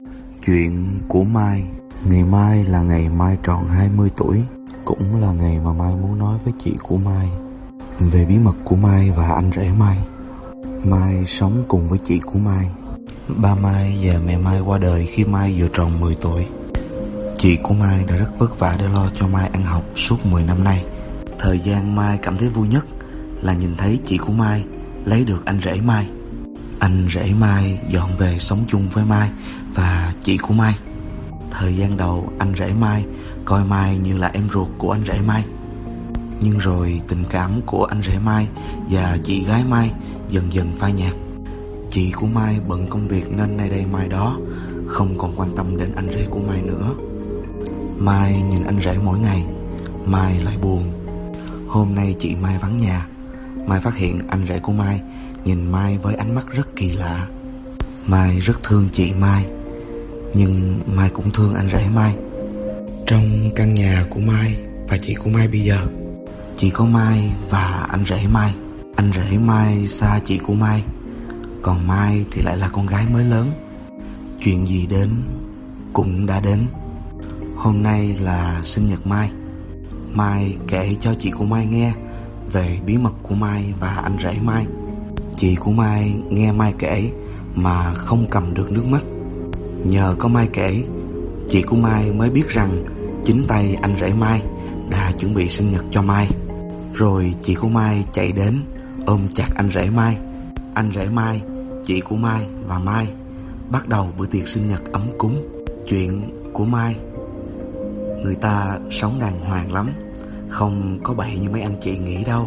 Chuyện của Mai. Ngày mai là ngày Mai tròn 20 tuổi, cũng là ngày mà Mai muốn nói với chị của Mai về bí mật của Mai và anh rể Mai. Mai sống cùng với chị của Mai. Ba Mai và mẹ Mai qua đời khi Mai vừa tròn 10 tuổi. Chị của Mai đã rất vất vả để lo cho Mai ăn học suốt 10 năm nay. Thời gian Mai cảm thấy vui nhất là nhìn thấy chị của Mai lấy được anh rể Mai. Anh rể Mai dọn về sống chung với Mai và chị của Mai. Thời gian đầu anh rể Mai coi Mai như là em ruột của anh rể Mai. Nhưng rồi tình cảm của anh rể Mai và chị gái Mai dần dần phai nhạt. Chị của Mai bận công việc nên nay đây mai đó, không còn quan tâm đến anh rể của Mai nữa. Mai nhìn anh rể mỗi ngày, Mai lại buồn. Hôm nay chị Mai vắng nhà, Mai phát hiện anh rể của Mai nhìn Mai với ánh mắt rất kỳ lạ. Mai rất thương chị Mai, nhưng Mai cũng thương anh rể Mai. Trong căn nhà của Mai và chị của Mai bây giờ, chỉ có Mai và anh rể Mai. Anh rể Mai xa chị của Mai, còn Mai thì lại là con gái mới lớn. Chuyện gì đến cũng đã đến. Hôm nay là sinh nhật Mai. Mai kể cho chị của Mai nghe về bí mật của Mai và anh rể Mai. Chị của Mai nghe Mai kể mà không cầm được nước mắt. Nhờ có Mai kể, chị của Mai mới biết rằng chính tay anh rể Mai đã chuẩn bị sinh nhật cho Mai. Rồi chị của Mai chạy đến ôm chặt anh rể Mai. Anh rể Mai, chị của Mai và Mai bắt đầu bữa tiệc sinh nhật ấm cúng. Chuyện của Mai, người ta sống đàng hoàng lắm, không có bậy như mấy anh chị nghĩ đâu.